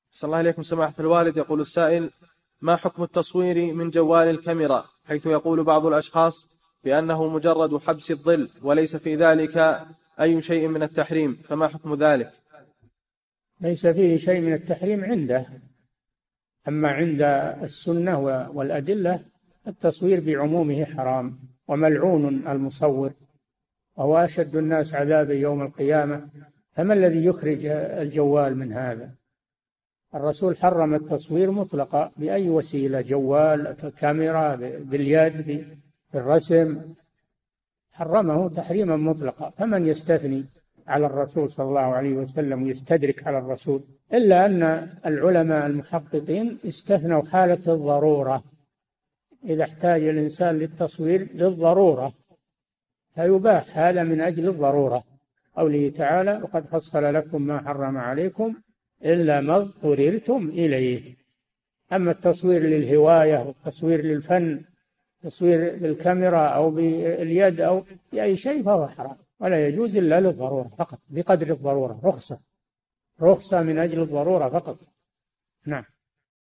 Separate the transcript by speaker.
Speaker 1: صلى الله عليكم سماحة الوالد. يقول السائل: ما حكم التصوير من جوال الكاميرا، حيث يقول بعض الأشخاص بأنه مجرد حبس الظل وليس في ذلك أي شيء من التحريم، فما حكم ذلك؟
Speaker 2: ليس فيه شيء من التحريم عنده، أما عند السنة والأدلة التصوير بعمومه حرام، وملعون المصور، وهو أشد الناس عذابا يوم القيامة. فما الذي يخرج الجوال من هذا؟ الرسول حرم التصوير مطلقا بأي وسيلة، جوال، كاميرا، باليد، بالرسم، حرمه تحريما مطلقا. فمن يستثني على الرسول صلى الله عليه وسلم ويستدرك على الرسول؟ إلا أن العلماء المحققين استثنوا حالة الضرورة، إذا احتاج الإنسان للتصوير للضرورة فيباح هذا من أجل الضرورة، قوله تعالى: وقد فصل لكم ما حرم عليكم إلا ما اضطررتم إليه. أما التصوير للهواية والتصوير للفن، تصوير بالكاميرا أو باليد أو بأي شيء، فهو حرام ولا يجوز إلا للضرورة فقط، بقدر الضرورة، رخصة من أجل الضرورة فقط. نعم.